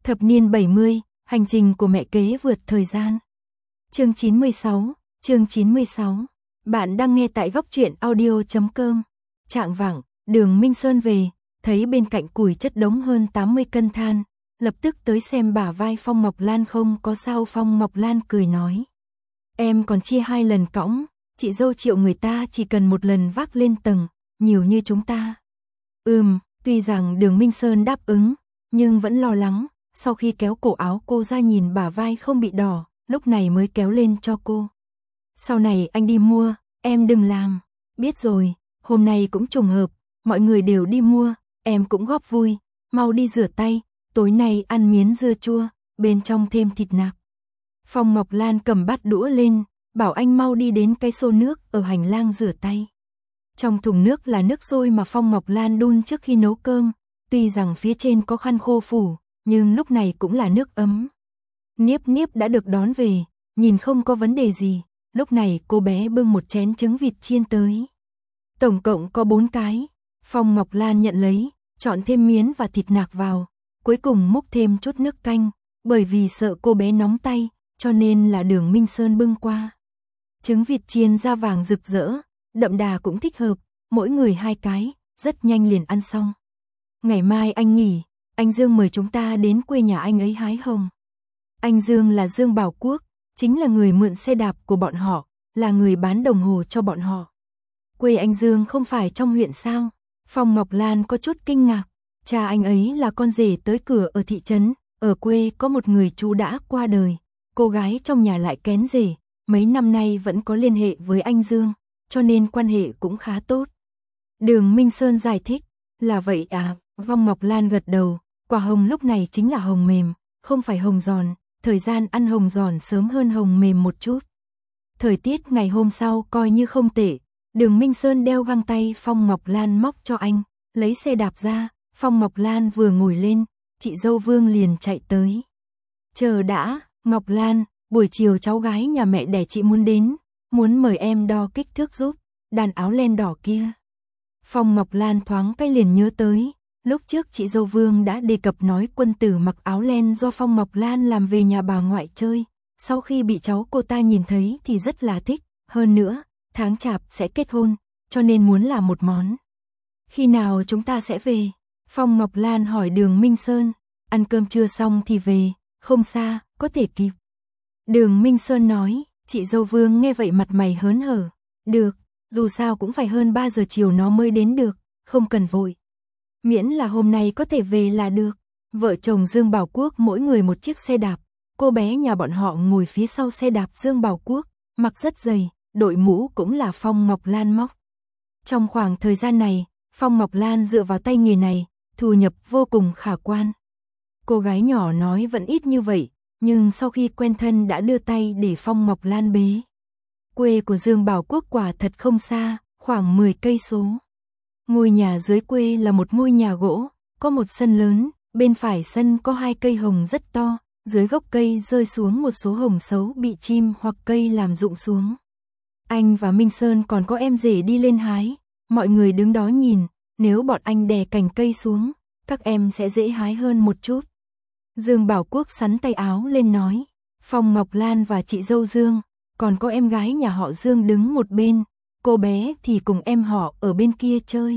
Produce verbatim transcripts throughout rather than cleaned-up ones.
Thập niên bảy mươi, hành trình của mẹ kế vượt thời gian. Chương chín mươi sáu, chương chín mươi sáu. Bạn đang nghe tại góc truyện audio chấm com. Trạng vạng, Đường Minh Sơn về, thấy bên cạnh củi chất đống hơn tám mươi cân than, lập tức tới xem bả vai Phong Mộc Lan không có sao. Phong Mộc Lan cười nói: "Em còn chia hai lần cõng, chị dâu Triệu người ta chỉ cần một lần vác lên tầng, nhiều như chúng ta." Ừm, tuy rằng Đường Minh Sơn đáp ứng, nhưng vẫn lo lắng, sau khi kéo cổ áo cô ra nhìn bả vai không bị đỏ, lúc này mới kéo lên cho cô. "Sau này anh đi mua, em đừng làm." "Biết rồi, hôm nay cũng trùng hợp, mọi người đều đi mua, em cũng góp vui, mau đi rửa tay, tối nay ăn miến dưa chua, bên trong thêm thịt nạc." Phong Mộc Lan cầm bát đũa lên, bảo anh mau đi đến cái xô nước ở hành lang rửa tay. Trong thùng nước là nước sôi mà Phong Mộc Lan đun trước khi nấu cơm, tuy rằng phía trên có khăn khô phủ, nhưng lúc này cũng là nước ấm. Niếp Niếp đã được đón về, nhìn không có vấn đề gì, lúc này cô bé bưng một chén trứng vịt chiên tới. Tổng cộng có bốn cái, Phong Mộc Lan nhận lấy, chọn thêm miến và thịt nạc vào, cuối cùng múc thêm chút nước canh, bởi vì sợ cô bé nóng tay, cho nên là Đường Minh Sơn bưng qua. Trứng vịt chiên da vàng rực rỡ, đậm đà cũng thích hợp, mỗi người hai cái, rất nhanh liền ăn xong. "Ngày mai anh nghỉ, anh Dương mời chúng ta đến quê nhà anh ấy hái hồng." Anh Dương là Dương Bảo Quốc, chính là người mượn xe đạp của bọn họ, là người bán đồng hồ cho bọn họ. "Quê anh Dương không phải trong huyện sao?" Phong Mộc Lan có chút kinh ngạc, cha anh ấy là con rể tới cửa ở thị trấn, ở quê có một người chú đã qua đời, cô gái trong nhà lại kén rể, mấy năm nay vẫn có liên hệ với anh Dương, cho nên quan hệ cũng khá tốt. Đường Minh Sơn giải thích: "Là vậy à?" Phong Mộc Lan gật đầu, quả hồng lúc này chính là hồng mềm, không phải hồng giòn, thời gian ăn hồng giòn sớm hơn hồng mềm một chút. Thời tiết ngày hôm sau coi như không tệ, Đường Minh Sơn đeo găng tay Phong Mộc Lan móc cho anh, lấy xe đạp ra, Phong Mộc Lan vừa ngồi lên, chị dâu Vương liền chạy tới. "Chờ đã, Mộc Lan, buổi chiều cháu gái nhà mẹ đẻ chị muốn đến, muốn mời em đo kích thước giúp, đàn áo len đỏ kia." Phong Mộc Lan thoáng cái liền nhớ tới, lúc trước chị dâu Vương đã đề cập nói quân tử mặc áo len do Phong Mộc Lan làm về nhà bà ngoại chơi, sau khi bị cháu cô ta nhìn thấy thì rất là thích, hơn nữa, tháng chạp sẽ kết hôn, cho nên muốn làm một món. "Khi nào chúng ta sẽ về?" Phong Mộc Lan hỏi Đường Minh Sơn. "Ăn cơm trưa xong thì về, không xa, có thể kịp." Đường Minh Sơn nói. Chị dâu Vương nghe vậy mặt mày hớn hở. "Được, dù sao cũng phải hơn ba giờ chiều nó mới đến được, không cần vội. Miễn là hôm nay có thể về là được." Vợ chồng Dương Bảo Quốc mỗi người một chiếc xe đạp, cô bé nhà bọn họ ngồi phía sau xe đạp Dương Bảo Quốc, mặc rất dày, đội mũ cũng là Phong Mộc Lan móc. Trong khoảng thời gian này, Phong Mộc Lan dựa vào tay nghề này, thu nhập vô cùng khả quan. Cô gái nhỏ nói vẫn ít như vậy, nhưng sau khi quen thân đã đưa tay để Phong Mộc Lan bế. Quê của Dương Bảo Quốc quả thật không xa, khoảng mười cây số. Ngôi nhà dưới quê là một ngôi nhà gỗ, có một sân lớn, bên phải sân có hai cây hồng rất to, dưới gốc cây rơi xuống một số hồng xấu bị chim hoặc cây làm rụng xuống. Anh và Minh Sơn còn có em rể đi lên hái, mọi người đứng đó nhìn, nếu bọn anh đè cành cây xuống, các em sẽ dễ hái hơn một chút. Dương Bảo Quốc sắn tay áo lên nói. Phong Mộc Lan và chị dâu Dương, còn có em gái nhà họ Dương đứng một bên, cô bé thì cùng em họ ở bên kia chơi.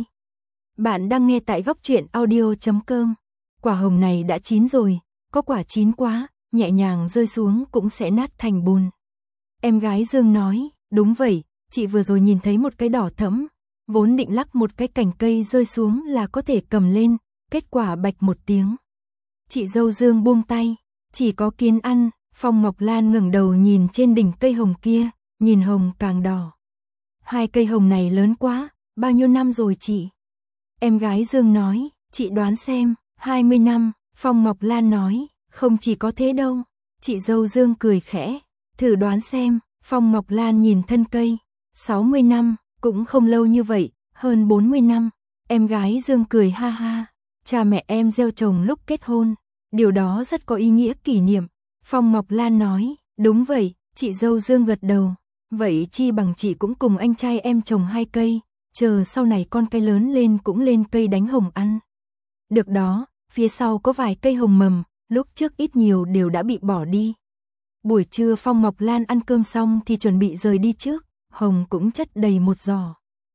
Bạn đang nghe tại góc truyện audio chấm com. Quả hồng này đã chín rồi, có quả chín quá, nhẹ nhàng rơi xuống cũng sẽ nát thành bùn. Em gái Dương nói, đúng vậy, chị vừa rồi nhìn thấy một cái đỏ thẫm, vốn định lắc một cái cành cây rơi xuống là có thể cầm lên, kết quả bạch một tiếng. Chị dâu Dương buông tay, chỉ có kiến ăn. Phong Mộc Lan ngẩng đầu nhìn trên đỉnh cây hồng kia, nhìn hồng càng đỏ. Hai cây hồng này lớn quá, bao nhiêu năm rồi chị? Em gái Dương nói, chị đoán xem, hai mươi năm. Phong Mộc Lan nói, không chỉ có thế đâu. Chị dâu Dương cười khẽ, thử đoán xem. Phong Mộc Lan nhìn thân cây, sáu mươi năm, cũng không lâu như vậy, hơn bốn mươi năm. Em gái Dương cười ha ha, cha mẹ em gieo trồng lúc kết hôn, điều đó rất có ý nghĩa kỷ niệm. Phong Mộc Lan nói, đúng vậy, chị dâu Dương gật đầu, vậy chi bằng chị cũng cùng anh trai em trồng hai cây, chờ sau này con cây lớn lên cũng lên cây đánh hồng ăn. Được đó, phía sau có vài cây hồng mầm, lúc trước ít nhiều đều đã bị bỏ đi. Buổi trưa Phong Ngọc Lan ăn cơm xong thì chuẩn bị rời đi trước, hồng cũng chất đầy một giỏ.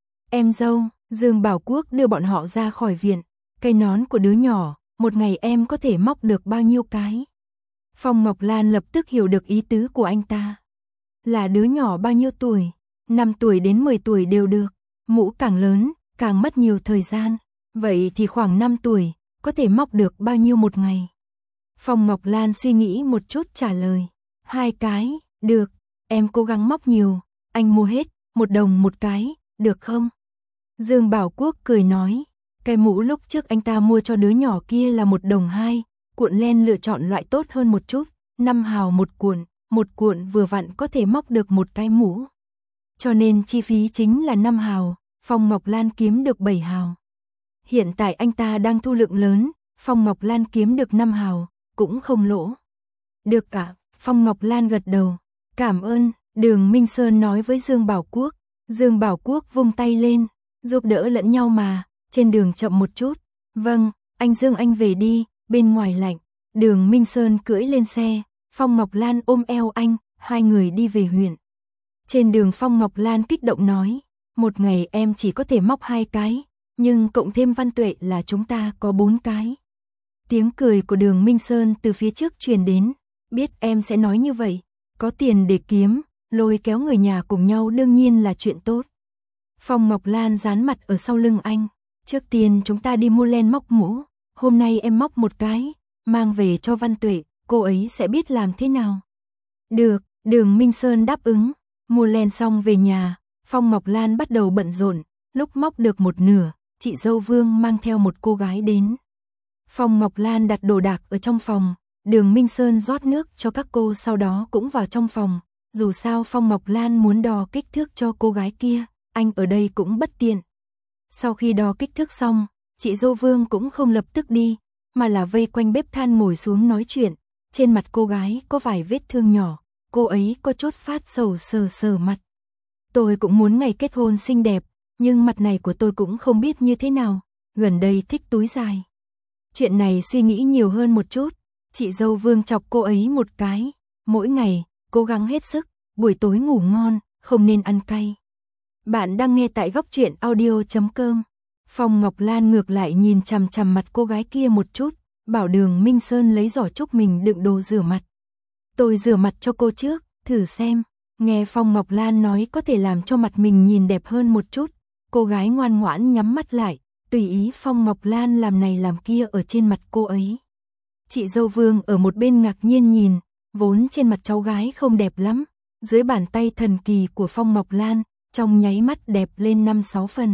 Em dâu, Dương Bảo Quốc đưa bọn họ ra khỏi viện, cây nón của đứa nhỏ, một ngày em có thể móc được bao nhiêu cái? Phong Ngọc Lan lập tức hiểu được ý tứ của anh ta. Là đứa nhỏ bao nhiêu tuổi? năm tuổi đến mười tuổi đều được, mũ càng lớn, càng mất nhiều thời gian, vậy thì khoảng năm tuổi, có thể móc được bao nhiêu một ngày? Phong Ngọc Lan suy nghĩ một chút trả lời, hai cái, được, em cố gắng móc nhiều, anh mua hết, một đồng một cái, được không? Dương Bảo Quốc cười nói, cái mũ lúc trước anh ta mua cho đứa nhỏ kia là một đồng hai, cuộn len lựa chọn loại tốt hơn một chút, năm hào một cuộn, một cuộn vừa vặn có thể móc được một cái mũ. Cho nên chi phí chính là năm hào, Phong Ngọc Lan kiếm được bảy hào. Hiện tại anh ta đang thu lượng lớn, Phong Ngọc Lan kiếm được năm hào, cũng không lỗ. Được cả, Phong Ngọc Lan gật đầu, cảm ơn, Đường Minh Sơn nói với Dương Bảo Quốc. Dương Bảo Quốc vung tay lên, giúp đỡ lẫn nhau mà, trên đường chậm một chút. Vâng, anh Dương anh về đi, bên ngoài lạnh. Đường Minh Sơn cưỡi lên xe, Phong Ngọc Lan ôm eo anh, hai người đi về huyện. Trên đường Phong Ngọc Lan kích động nói, một ngày em chỉ có thể móc hai cái, nhưng cộng thêm Văn Tuệ là chúng ta có bốn cái. Tiếng cười của Đường Minh Sơn từ phía trước truyền đến, biết em sẽ nói như vậy, có tiền để kiếm, lôi kéo người nhà cùng nhau đương nhiên là chuyện tốt. Phong Ngọc Lan dán mặt ở sau lưng anh, trước tiên chúng ta đi mua len móc mũ, hôm nay em móc một cái, mang về cho Văn Tuệ, cô ấy sẽ biết làm thế nào. Được, Đường Minh Sơn đáp ứng, mua len xong về nhà, Phong Ngọc Lan bắt đầu bận rộn, lúc móc được một nửa, chị dâu Vương mang theo một cô gái đến. Phong Ngọc Lan đặt đồ đạc ở trong phòng, Đường Minh Sơn rót nước cho các cô sau đó cũng vào trong phòng, dù sao Phong Ngọc Lan muốn đo kích thước cho cô gái kia, anh ở đây cũng bất tiện. Sau khi đo kích thước xong, chị dâu Vương cũng không lập tức đi, mà là vây quanh bếp than ngồi xuống nói chuyện, trên mặt cô gái có vài vết thương nhỏ, cô ấy có chút phát sầu sờ sờ mặt. Tôi cũng muốn ngày kết hôn xinh đẹp, nhưng mặt này của tôi cũng không biết như thế nào, gần đây thích túi dài. Chuyện này suy nghĩ nhiều hơn một chút, chị dâu Vương chọc cô ấy một cái, mỗi ngày, cố gắng hết sức, buổi tối ngủ ngon, không nên ăn cay. Bạn đang nghe tại góc truyện audio chấm com. Phong Ngọc Lan ngược lại nhìn chằm chằm mặt cô gái kia một chút, bảo Đường Minh Sơn lấy giỏ trúc mình đựng đồ rửa mặt. Tôi rửa mặt cho cô trước, thử xem. Nghe Phong Ngọc Lan nói có thể làm cho mặt mình nhìn đẹp hơn một chút, cô gái ngoan ngoãn nhắm mắt lại, tùy ý Phong Ngọc Lan làm này làm kia ở trên mặt cô ấy. Chị dâu Vương ở một bên ngạc nhiên nhìn, vốn trên mặt cháu gái không đẹp lắm, dưới bàn tay thần kỳ của Phong Ngọc Lan, trong nháy mắt đẹp lên năm sáu phần.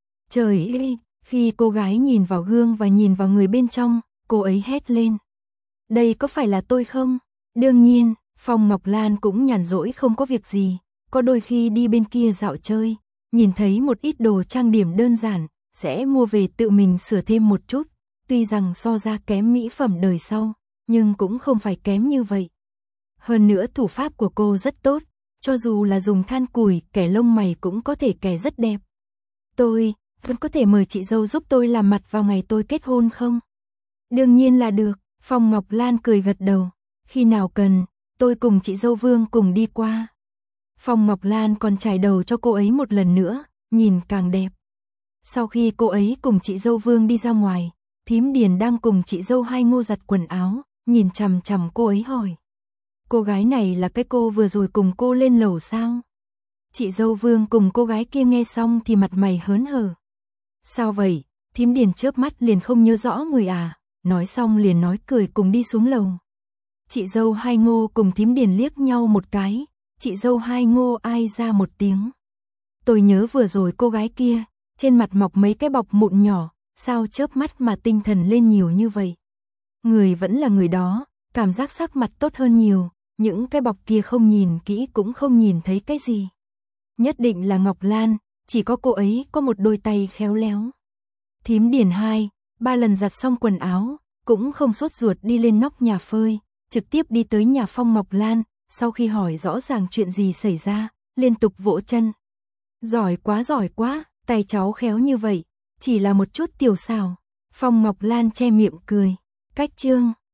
Trời ơi, khi cô gái nhìn vào gương và nhìn vào người bên trong, cô ấy hét lên. Đây có phải là tôi không? Đương nhiên, Phong Ngọc Lan cũng nhàn rỗi không có việc gì, có đôi khi đi bên kia dạo chơi, nhìn thấy một ít đồ trang điểm đơn giản, sẽ mua về tự mình sửa thêm một chút, tuy rằng so ra kém mỹ phẩm đời sau, nhưng cũng không phải kém như vậy. Hơn nữa thủ pháp của cô rất tốt, cho dù là dùng than củi, kẻ lông mày cũng có thể kẻ rất đẹp. Tôi, vẫn có thể mời chị dâu giúp tôi làm mặt vào ngày tôi kết hôn không? Đương nhiên là được, Phong Ngọc Lan cười gật đầu, khi nào cần, tôi cùng chị dâu Vương cùng đi qua. Phong Ngọc Lan còn chải đầu cho cô ấy một lần nữa, nhìn càng đẹp. Sau khi cô ấy cùng chị dâu Vương đi ra ngoài, thím Điền đang cùng chị dâu Hai Ngô giặt quần áo, nhìn chằm chằm cô ấy hỏi. Cô gái này là cái cô vừa rồi cùng cô lên lầu sao? Chị dâu Vương cùng cô gái kia nghe xong thì mặt mày hớn hở. Sao vậy? Thím Điền chớp mắt liền không nhớ rõ người à, nói xong liền nói cười cùng đi xuống lầu. Chị dâu Hai Ngô cùng thím Điền liếc nhau một cái, chị dâu Hai Ngô ai ra một tiếng. Tôi nhớ vừa rồi cô gái kia, trên mặt mọc mấy cái bọc mụn nhỏ, sao chớp mắt mà tinh thần lên nhiều như vậy. Người vẫn là người đó, cảm giác sắc mặt tốt hơn nhiều, những cái bọc kia không nhìn kỹ cũng không nhìn thấy cái gì. Nhất định là Ngọc Lan, chỉ có cô ấy có một đôi tay khéo léo. Thím Điền hai, ba lần giặt xong quần áo, cũng không sốt ruột đi lên nóc nhà phơi, trực tiếp đi tới nhà Phong Ngọc Lan, sau khi hỏi rõ ràng chuyện gì xảy ra, liên tục vỗ chân. Giỏi quá giỏi quá, tay cháu khéo như vậy, chỉ là một chút tiểu xảo. Phong Ngọc Lan che miệng cười, cách chương.